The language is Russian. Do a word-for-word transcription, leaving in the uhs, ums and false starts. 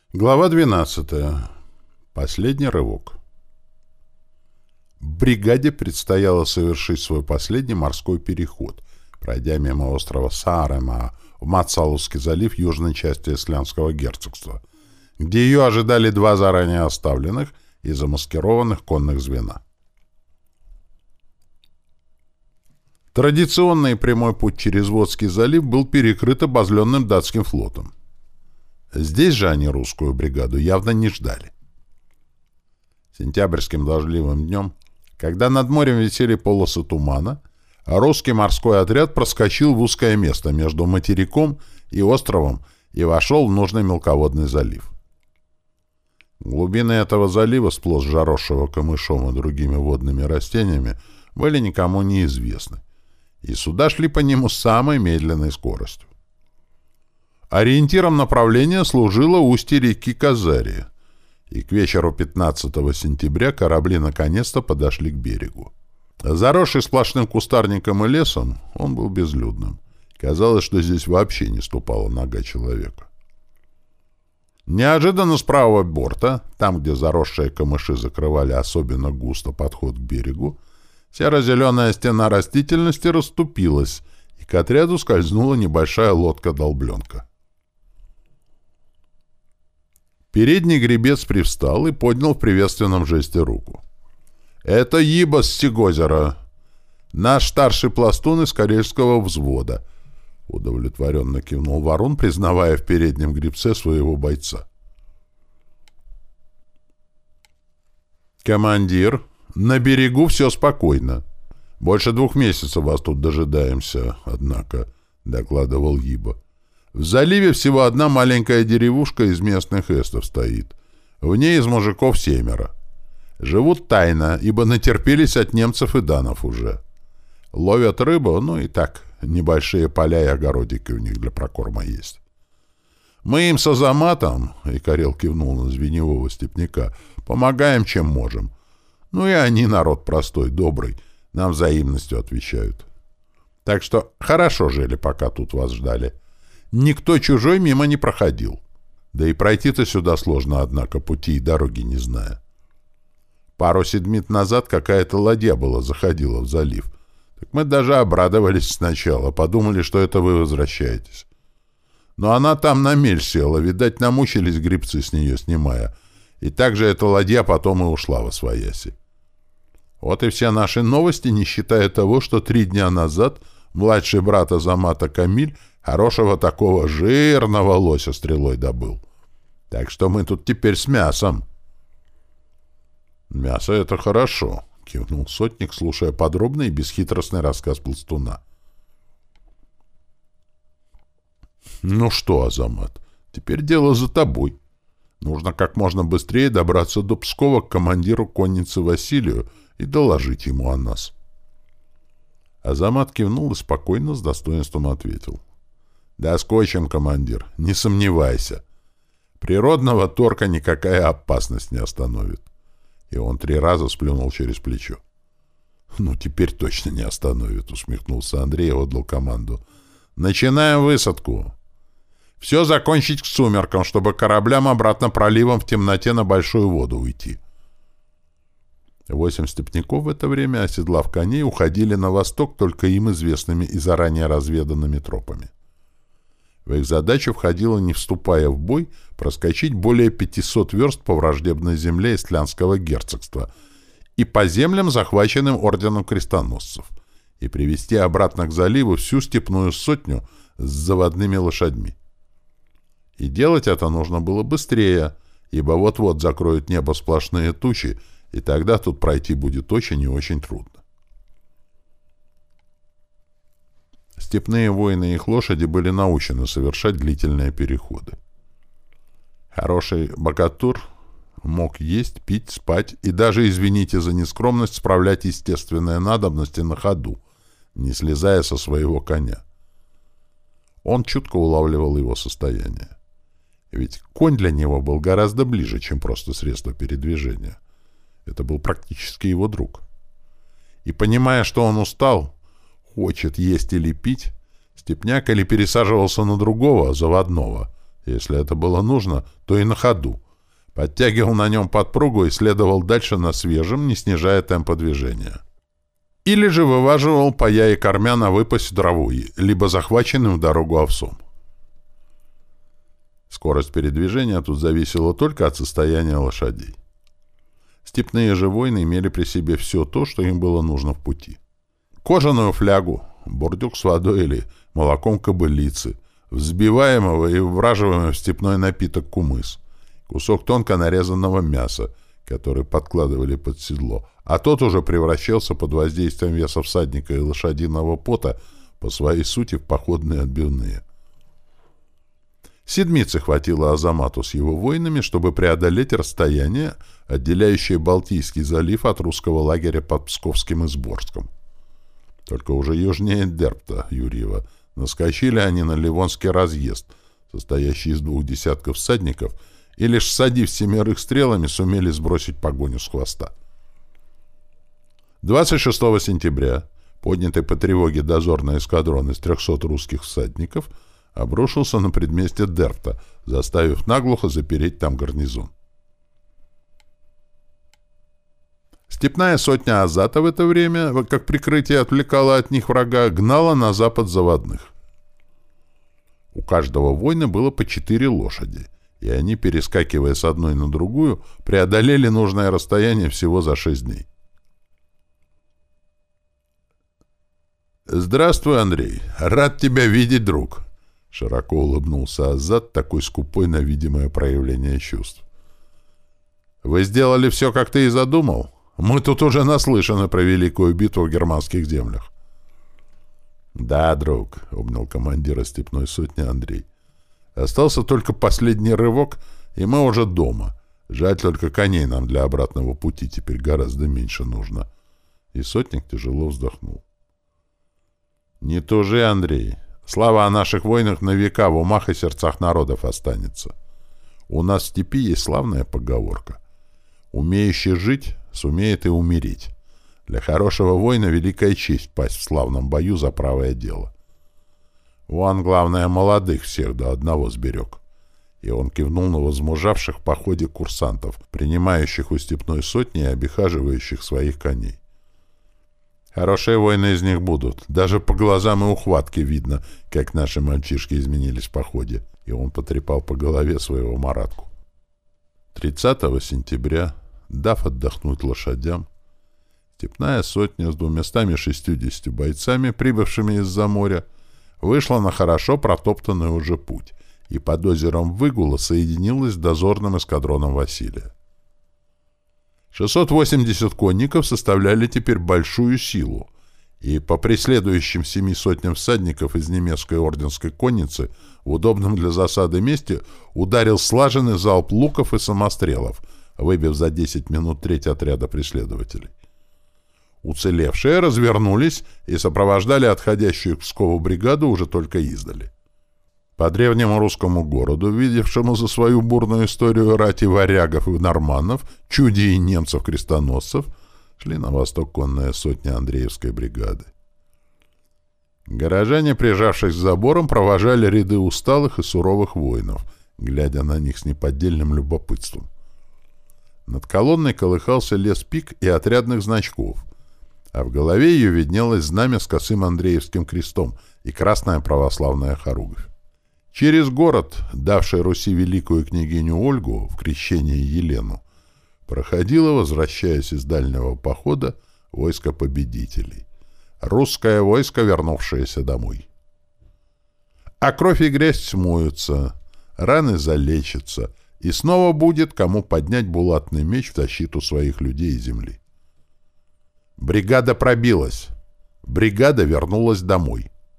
Глава двенадцатая. Последний рывок. Бригаде предстояло совершить свой последний морской переход, пройдя мимо острова Саарема в Мацалузский залив южной части Исландского герцогства, где ее ожидали два заранее оставленных и замаскированных конных звена. Традиционный прямой путь через Вотский залив был перекрыт обозленным датским флотом. Здесь же они русскую бригаду явно не ждали. Сентябрьским дождливым днем, когда над морем висели полосы тумана, русский морской отряд проскочил в узкое место между материком и островом и вошел в нужный мелководный залив. Глубины этого залива, сплошь заросшего камышом и другими водными растениями, были никому неизвестны, и суда шли по нему с самой медленной скоростью. Ориентиром направления служило устье реки Казария, и к вечеру пятнадцатого сентября корабли наконец-то подошли к берегу. Заросший сплошным кустарником и лесом, он был безлюдным. Казалось, что здесь вообще не ступала нога человека. Неожиданно с правого борта, там, где заросшие камыши закрывали особенно густо подход к берегу, серо-зеленая стена растительности расступилась, и к отряду скользнула небольшая лодка-долбленка. Передний гребец привстал и поднял в приветственном жесте руку. «Это Йиба с Сигозера, наш старший пластун из карельского взвода», — удовлетворенно кивнул Варун, признавая в переднем гребце своего бойца. «Командир, на берегу все спокойно. Больше двух месяцев вас тут дожидаемся, однако», — докладывал Йиба. «В заливе всего одна маленькая деревушка из местных эстов стоит. В ней из мужиков семеро. Живут тайно, ибо натерпелись от немцев и данов уже. Ловят рыбу, ну и так, небольшие поля и огородики у них для прокорма есть. Мы им с Азаматом, — и Карел кивнул на звеневого степняка, — помогаем, чем можем. Ну и они народ простой, добрый, нам взаимностью отвечают. Так что хорошо жили, пока тут вас ждали. Никто чужой мимо не проходил. Да и пройти-то сюда сложно, однако, пути и дороги не зная. Пару седмиц назад какая-то ладья была, заходила в залив. Так мы даже обрадовались сначала, подумали, что это вы возвращаетесь. Но она там на мель села, видать, намучились гребцы с нее снимая. И так же эта ладья потом и ушла восвояси. Вот и все наши новости, не считая того, что три дня назад младший брат Азамата Камиль хорошего такого жирного лося стрелой добыл. Так что мы тут теперь с мясом. — Мясо — это хорошо, — кивнул сотник, слушая подробный и бесхитростный рассказ пластуна. — Ну что, Азамат, теперь дело за тобой. Нужно как можно быстрее добраться до Пскова к командиру конницы Василию и доложить ему о нас. Азамат кивнул и спокойно, с достоинством ответил. — Доскочим, командир, не сомневайся. Природного торка никакая опасность не остановит. И он три раза сплюнул через плечо. — Ну, теперь точно не остановит, — усмехнулся Андрей и отдал команду. — Начинаем высадку. Все закончить к сумеркам, чтобы кораблям обратно проливом в темноте на большую воду уйти. Восемь степняков в это время, оседлав коней, уходили на восток только им известными и заранее разведанными тропами. В их задачу входило, не вступая в бой, проскочить более пятисот верст по враждебной земле Исландского герцогства и по землям, захваченным орденом крестоносцев, и привести обратно к заливу всю степную сотню с заводными лошадьми. И делать это нужно было быстрее, ибо вот-вот закроют небо сплошные тучи, и тогда тут пройти будет очень и очень трудно. Степные воины и их лошади были научены совершать длительные переходы. Хороший богатур мог есть, пить, спать и даже, извините за нескромность, справлять естественные надобности на ходу, не слезая со своего коня. Он чутко улавливал его состояние. Ведь конь для него был гораздо ближе, чем просто средство передвижения. Это был практически его друг. И понимая, что он устал, хочет есть или пить, степняк или пересаживался на другого, заводного, Если это было нужно, то и на ходу. Подтягивал на нем подпругу и следовал дальше на свежем, не снижая темпа движения. Или же вываживал пая и кормя на выпасе траву, либо захваченным в дорогу овсом. Скорость передвижения тут зависела только от состояния лошадей. Степные же воины имели при себе все то, что им было нужно в пути. Кожаную флягу, бурдюк с водой или молоком кобылицы, взбиваемого и ввраживаемого в степной напиток кумыс, кусок тонко нарезанного мяса, который подкладывали под седло, а тот уже превращался под воздействием веса всадника и лошадиного пота по своей сути в походные отбивные. Седмицы хватило Азамату с его воинами, чтобы преодолеть расстояние, отделяющее Балтийский залив от русского лагеря под Псковским и Сборском. Только уже южнее Дербта, Юрьева, наскочили они на Ливонский разъезд, состоящий из двух десятков всадников, и лишь всадив семерых стрелами, сумели сбросить погоню с хвоста. двадцать шестого сентября, поднятый по тревоге дозорный эскадрон из трехсот русских всадников, обрушился на предместье Дербта, заставив наглухо запереть там гарнизон. Степная сотня Азата в это время, как прикрытие отвлекала от них врага, гнала на запад заводных. У каждого воина было по четыре лошади, и они, перескакивая с одной на другую, преодолели нужное расстояние всего за шесть дней. «Здравствуй, Андрей! Рад тебя видеть, друг!» Широко улыбнулся Азат, такой скупой на видимое проявление чувств. «Вы сделали все, как ты и задумал? Мы тут уже наслышаны про великую битву в германских землях». «Да, друг», — обнял командира степной сотни Андрей. «Остался только последний рывок, и мы уже дома. Жаль, только коней нам для обратного пути теперь гораздо меньше нужно». И сотник тяжело вздохнул. «Не тужи, Андрей. Слава о наших войнах на века в умах и сердцах народов останется. У нас в степи есть славная поговорка. Умеющий жить сумеет и умереть. Для хорошего воина великая честь пасть в славном бою за правое дело. Вон, главное, молодых всех до одного сберег». И он кивнул на возмужавших в походе курсантов, принимающих у степной сотни и обихаживающих своих коней. Хорошие воины из них будут. Даже по глазам и ухватке видно, как наши мальчишки изменились в походе. И он потрепал по голове своего Маратку. тридцатого сентября, дав отдохнуть лошадям, степная сотня с двумястами шестьюдесятью бойцами, прибывшими из-за моря, вышла на хорошо протоптанный уже путь и под озером Выгула соединилась с дозорным эскадроном Василия. шестьсот восемьдесят конников составляли теперь большую силу, и по преследующим семи сотням всадников из немецкой орденской конницы в удобном для засады месте ударил слаженный залп луков и самострелов, выбив за десять минут треть отряда преследователей. Уцелевшие развернулись и сопровождали отходящую к Пскову бригаду уже только издали. По древнему русскому городу, видевшему за свою бурную историю рати варягов и норманнов, чудей и немцев-крестоносцев, шли на восток конные сотни Андреевской бригады. Горожане, прижавшись к заборам, провожали ряды усталых и суровых воинов, глядя на них с неподдельным любопытством. Над колонной колыхался лес пик и отрядных значков, а в голове ее виднелось знамя с косым Андреевским крестом и красная православная хоругвь. Через город, давший Руси великую княгиню Ольгу в крещении Елену, проходило, возвращаясь из дальнего похода, войско победителей. Русское войско, вернувшееся домой. А кровь и грязь смоются, раны залечатся, и снова будет кому поднять булатный меч в защиту своих людей и земли. Бригада пробилась. Бригада вернулась домой.